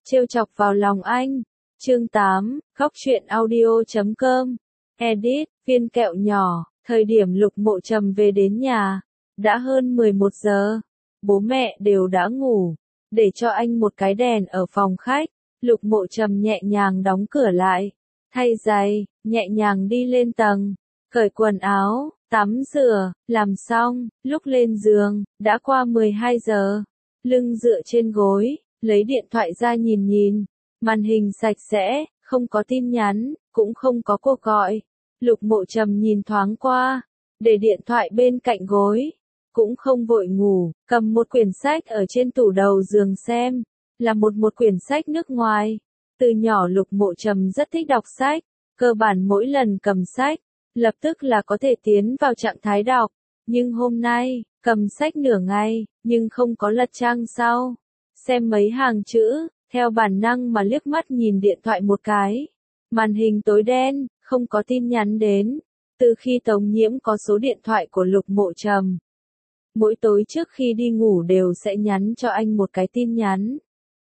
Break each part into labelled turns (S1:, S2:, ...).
S1: trêu chọc vào lòng anh. Chương 8, Góc truyện audio.com. Edit, viên kẹo nhỏ. Thời điểm Lục Mộ Trầm về đến nhà, đã hơn 11 giờ. Bố mẹ đều đã ngủ. Để cho anh một cái đèn ở phòng khách, Lục Mộ Trầm nhẹ nhàng đóng cửa lại, thay giày, nhẹ nhàng đi lên tầng, cởi quần áo, tắm rửa, làm xong, lúc lên giường, đã qua 12 giờ. Lưng dựa trên gối, lấy điện thoại ra nhìn nhìn, màn hình sạch sẽ, không có tin nhắn, cũng không có cuộc gọi. Lục Mộ Trầm nhìn thoáng qua, để điện thoại bên cạnh gối, cũng không vội ngủ, cầm một quyển sách ở trên tủ đầu giường xem, là một quyển sách nước ngoài. Từ nhỏ Lục Mộ Trầm rất thích đọc sách, cơ bản mỗi lần cầm sách, lập tức là có thể tiến vào trạng thái đọc. Nhưng hôm nay, cầm sách nửa ngày, nhưng không có lật trang sau. Xem mấy hàng chữ, theo bản năng mà liếc mắt nhìn điện thoại một cái. Màn hình tối đen, không có tin nhắn đến. Từ khi Tống Nhiễm có số điện thoại của Lục Mộ Trầm, mỗi tối trước khi đi ngủ đều sẽ nhắn cho anh một cái tin nhắn.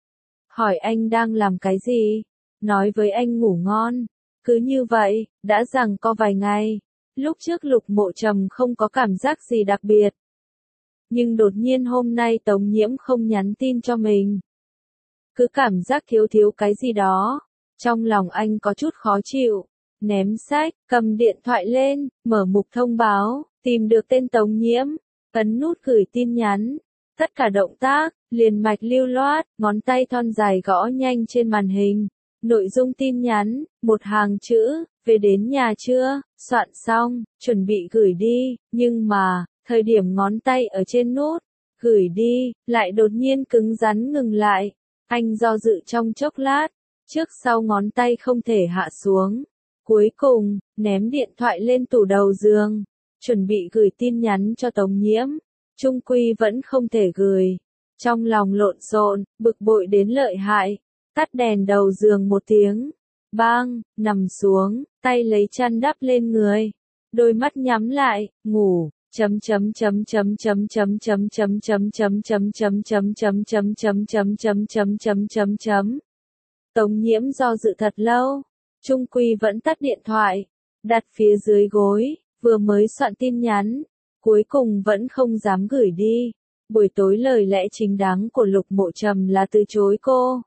S1: Hỏi anh đang làm cái gì, nói với anh ngủ ngon. Cứ như vậy, đã giằng co vài ngày. Lúc trước Lục Mộ Trầm không có cảm giác gì đặc biệt. Nhưng đột nhiên hôm nay Tống Nhiễm không nhắn tin cho mình. Cứ cảm giác thiếu thiếu cái gì đó. Trong lòng anh có chút khó chịu. Ném sách, cầm điện thoại lên, mở mục thông báo, tìm được tên Tống Nhiễm, ấn nút gửi tin nhắn. Tất cả động tác, liền mạch lưu loát, ngón tay thon dài gõ nhanh trên màn hình. Nội dung tin nhắn, một hàng chữ, về đến nhà chưa, soạn xong, chuẩn bị gửi đi, nhưng mà, thời điểm ngón tay ở trên nút, gửi đi, lại đột nhiên cứng rắn ngừng lại. Anh do dự trong chốc lát, trước sau ngón tay không thể hạ xuống. Cuối cùng, ném điện thoại lên tủ đầu giường, chuẩn bị gửi tin nhắn cho Tống Nhiễm. Chung quy vẫn không thể gửi. Trong lòng lộn xộn, bực bội đến lợi hại. Tắt đèn đầu giường một tiếng. Bang, nằm xuống, tay lấy chăn đắp lên người. Đôi mắt nhắm lại, ngủ. Tống Nhiễm do dự thật lâu, chung quy vẫn tắt điện thoại, đặt phía dưới gối, vừa mới soạn tin nhắn, cuối cùng vẫn không dám gửi đi. Buổi tối lời lẽ chính đáng của Lục Mộ Trầm là từ chối cô.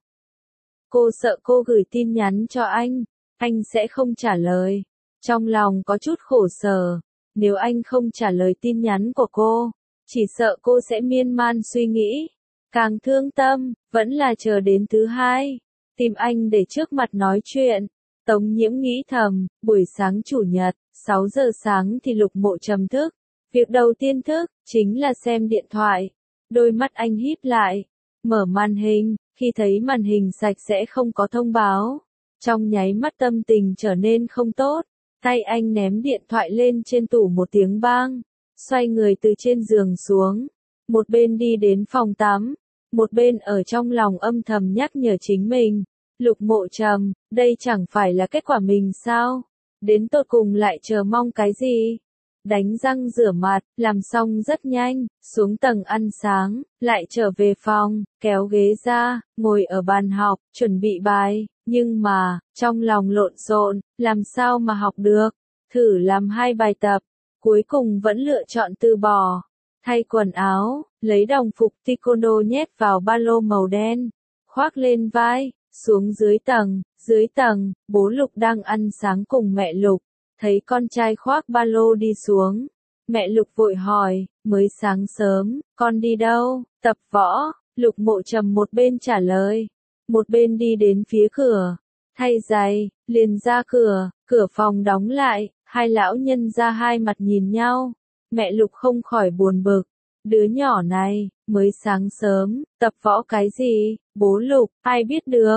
S1: Cô sợ cô gửi tin nhắn cho anh sẽ không trả lời. Trong lòng có chút khổ sở, nếu anh không trả lời tin nhắn của cô, chỉ sợ cô sẽ miên man suy nghĩ. Càng thương tâm, vẫn là chờ đến thứ hai, tìm anh để trước mặt nói chuyện. Tống Nhiễm nghĩ thầm, buổi sáng chủ nhật, 6 giờ sáng thì Lục Mộ Trầm thức. Việc đầu tiên thức, chính là xem điện thoại. Đôi mắt anh híp lại, mở màn hình, khi thấy màn hình sạch sẽ không có thông báo. Trong nháy mắt tâm tình trở nên không tốt, tay anh ném điện thoại lên trên tủ một tiếng bang. Xoay người từ trên giường xuống, một bên đi đến phòng tắm, một bên ở trong lòng âm thầm nhắc nhở chính mình. Lục Mộ Trầm, đây chẳng phải là kết quả mình sao? Đến tột cùng lại chờ mong cái gì? Đánh răng rửa mặt, làm xong rất nhanh, xuống tầng ăn sáng, lại trở về phòng, kéo ghế ra, ngồi ở bàn học, chuẩn bị bài, nhưng mà, trong lòng lộn xộn, làm sao mà học được? Thử làm 2 bài tập, cuối cùng vẫn lựa chọn từ bỏ. Thay quần áo, lấy đồng phục taekwondo nhét vào ba lô màu đen, khoác lên vai, xuống dưới tầng, bố Lục đang ăn sáng cùng mẹ Lục. Thấy con trai khoác ba lô đi xuống, mẹ Lục vội hỏi, mới sáng sớm, con đi đâu? Tập võ. Lục Mộ Trầm một bên trả lời, một bên đi đến phía cửa, thay giày, liền ra cửa, cửa phòng đóng lại, hai lão nhân ra hai mặt nhìn nhau. Mẹ Lục không khỏi buồn bực, đứa nhỏ này, mới sáng sớm, tập võ cái gì? Bố Lục, ai biết được,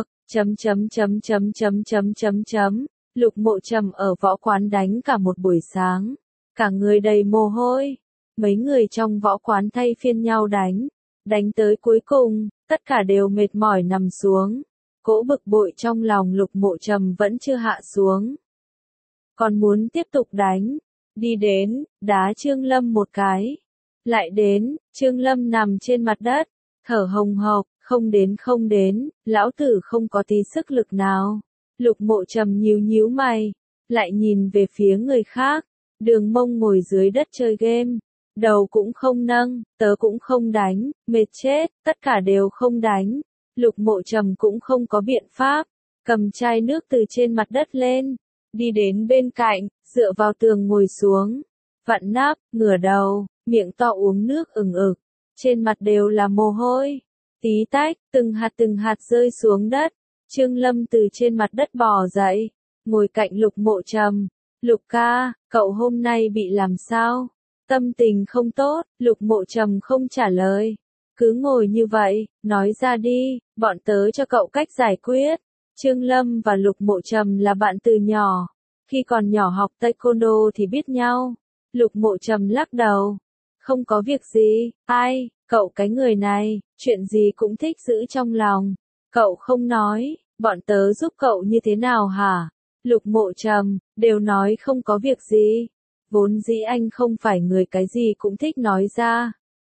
S1: Lục Mộ Trầm ở võ quán đánh cả một buổi sáng, cả người đầy mồ hôi. Mấy người trong võ quán thay phiên nhau đánh tới cuối cùng, tất cả đều mệt mỏi nằm xuống. Cỗ bực bội trong lòng Lục Mộ Trầm vẫn chưa hạ xuống. Còn muốn tiếp tục đánh, đi đến, đá Trương Lâm một cái. Lại đến, Trương Lâm nằm trên mặt đất, thở hồng hộc, Không đến, lão tử không có tí sức lực nào. Lục Mộ Trầm nhíu nhíu mày, lại nhìn về phía người khác. Đường Mông ngồi dưới đất chơi game, đầu cũng không nâng, tớ cũng không đánh, mệt chết, tất cả đều không đánh. Lục Mộ Trầm cũng không có biện pháp, cầm chai nước từ trên mặt đất lên, đi đến bên cạnh, dựa vào tường ngồi xuống, vặn nắp, ngửa đầu, miệng to uống nước ừng ực, trên mặt đều là mồ hôi, tí tách, từng hạt rơi xuống đất. Trương Lâm từ trên mặt đất bò dậy, ngồi cạnh Lục Mộ Trầm. Lục ca, cậu hôm nay bị làm sao? Tâm tình không tốt, Lục Mộ Trầm không trả lời. Cứ ngồi như vậy, nói ra đi, bọn tớ cho cậu cách giải quyết. Trương Lâm và Lục Mộ Trầm là bạn từ nhỏ. Khi còn nhỏ học taekwondo thì biết nhau. Lục Mộ Trầm lắc đầu. Không có việc gì, ai, cậu cái người này, chuyện gì cũng thích giữ trong lòng. Cậu không nói, bọn tớ giúp cậu như thế nào hả? Lục Mộ Trầm, đều nói không có việc gì. Vốn dĩ anh không phải người cái gì cũng thích nói ra.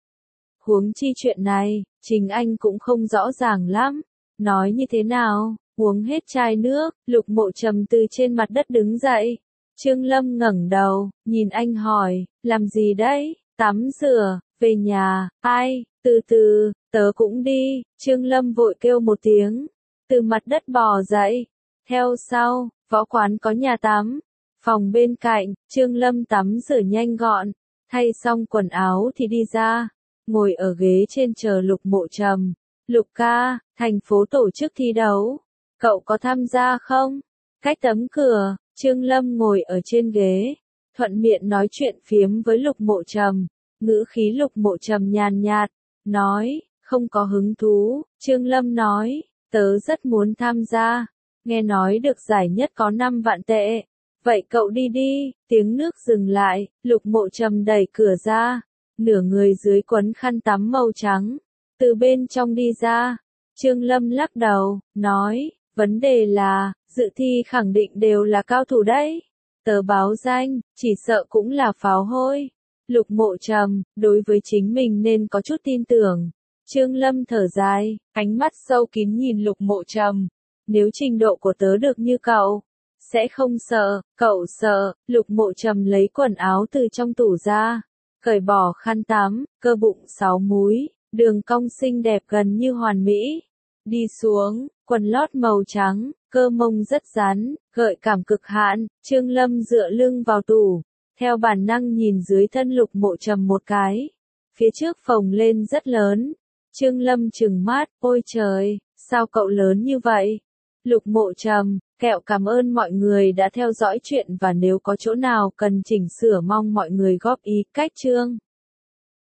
S1: Huống chi chuyện này, chính anh cũng không rõ ràng lắm. Nói như thế nào? Uống hết chai nước, Lục Mộ Trầm từ trên mặt đất đứng dậy. Trương Lâm ngẩng đầu, nhìn anh hỏi, làm gì đấy? Tắm rửa, về nhà, ai, từ từ, tớ cũng đi. Trương Lâm vội kêu một tiếng, từ mặt đất bò dậy. Theo sau, võ quán có nhà tắm. Phòng bên cạnh, Trương Lâm tắm rửa nhanh gọn, thay xong quần áo thì đi ra, ngồi ở ghế trên chờ Lục Mộ Trầm. Lục ca, thành phố tổ chức thi đấu, cậu có tham gia không? Cách tấm cửa, Trương Lâm ngồi ở trên ghế, thuận miệng nói chuyện phiếm với Lục Mộ Trầm. Ngữ khí Lục Mộ Trầm nhàn nhạt, nói, không có hứng thú. Trương Lâm nói, tớ rất muốn tham gia, nghe nói được giải nhất có 5 vạn tệ. Vậy cậu đi đi. Tiếng nước dừng lại, Lục Mộ Trầm đẩy cửa ra, nửa người dưới quấn khăn tắm màu trắng, từ bên trong đi ra. Trương Lâm lắc đầu, nói, vấn đề là, dự thi khẳng định đều là cao thủ đấy. Tớ báo danh, chỉ sợ cũng là pháo hôi. Lục Mộ Trầm, đối với chính mình nên có chút tin tưởng. Trương Lâm thở dài, ánh mắt sâu kín nhìn Lục Mộ Trầm. Nếu trình độ của tớ được như cậu, sẽ không sợ, cậu sợ. Lục Mộ Trầm lấy quần áo từ trong tủ ra, cởi bỏ khăn tắm, cơ bụng 6 múi, đường cong xinh đẹp gần như hoàn mỹ. Đi xuống, quần lót màu trắng, cơ mông rất rắn, gợi cảm cực hạn. Trương Lâm dựa lưng vào tủ, theo bản năng nhìn dưới thân Lục Mộ Trầm một cái. Phía trước phồng lên rất lớn. Trương Lâm trừng mắt, ôi trời, sao cậu lớn như vậy? Lục Mộ Trầm, kẹo cảm ơn mọi người đã theo dõi chuyện và nếu có chỗ nào cần chỉnh sửa mong mọi người góp ý. Cách chương